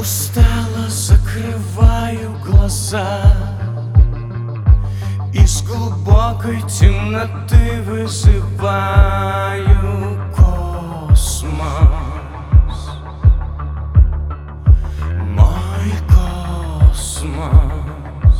Устало закрываю глаза, из глубокой темноты вызываю космос, мой космос.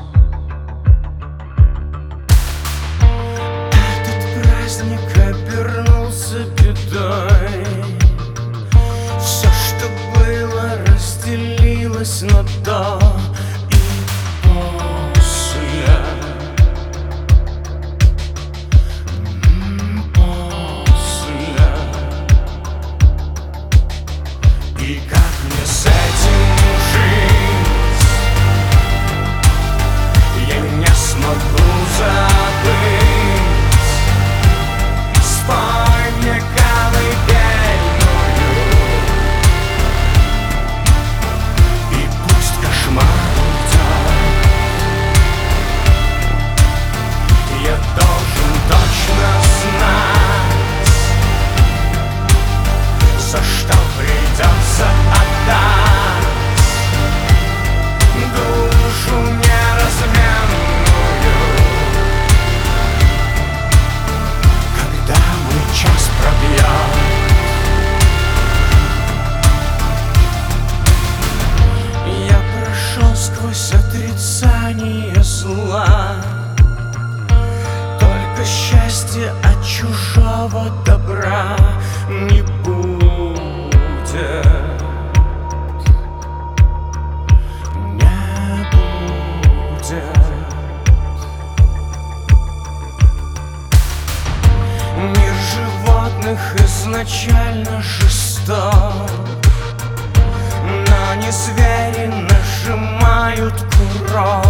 Этот праздник обернулся бедой. Все, что было, разделилось на до и после. И как мне с этим жить? Я не смогу забыть. Спой мне колыбельную, и пусть кошмар уйдет. Я должен точно знать, за что придется отдать душу неразменную, когда мой час пробьет. Я прошел сквозь отрицание зла, только счастье от чужого добра не будет. Не будет. Мир животных изначально жесток, но не звери нажимают курок.